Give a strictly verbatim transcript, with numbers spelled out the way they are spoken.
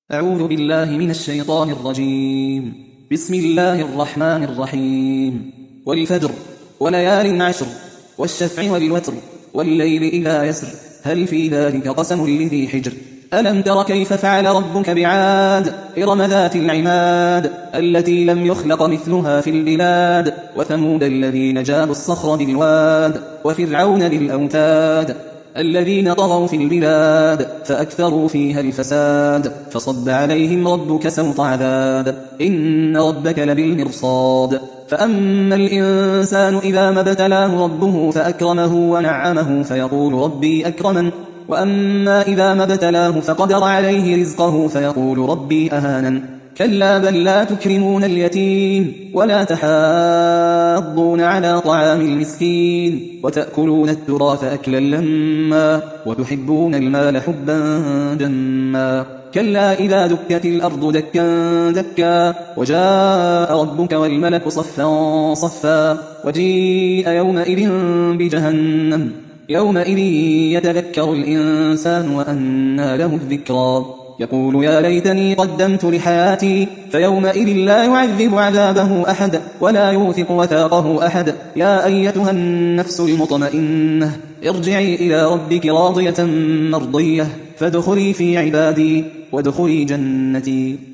أعوذ بالله من الشيطان الرجيم. بسم الله الرحمن الرحيم. والفجر وليال عشر والشفع والوتر والليل إذا يسر هل في ذلك قسم لذي حجر ألم تر كيف فعل ربك بعاد إرم ذات العماد التي لم يخلق مثلها في البلاد وثمود الذين جابوا الصخر بالواد وفرعون ذي الأوتاد الذين طغوا في البلاد فأكثروا فيها الفساد فصب عليهم ربك سوط عذاب إن ربك لبالمرصاد فأما الإنسان إذا ما ابتلاه ربه فأكرمه ونعمه فيقول ربي أكرمن وأما إذا ما ابتلاه فقدر عليه رزقه فيقول ربي أهانن كلا بل لا تكرمون اليتيم ولا تحاضون على طعام المسكين وتأكلون التراث أكلا لما وتحبون المال حبا جما كلا إذا دكت الأرض دكا دكا وجاء ربك والملك صفا صفا وجيء يومئذ بجهنم يومئذ يتذكر الإنسان وأنى له الذكرى يقول يا ليتني قدمت لحياتي فيومئذ لا يعذب عذابه أحد ولا يوثق وثاقه أحد يا أيتها النفس المطمئنة ارجعي إلى ربك راضية مرضية فادخلي في عبادي وادخلي جنتي.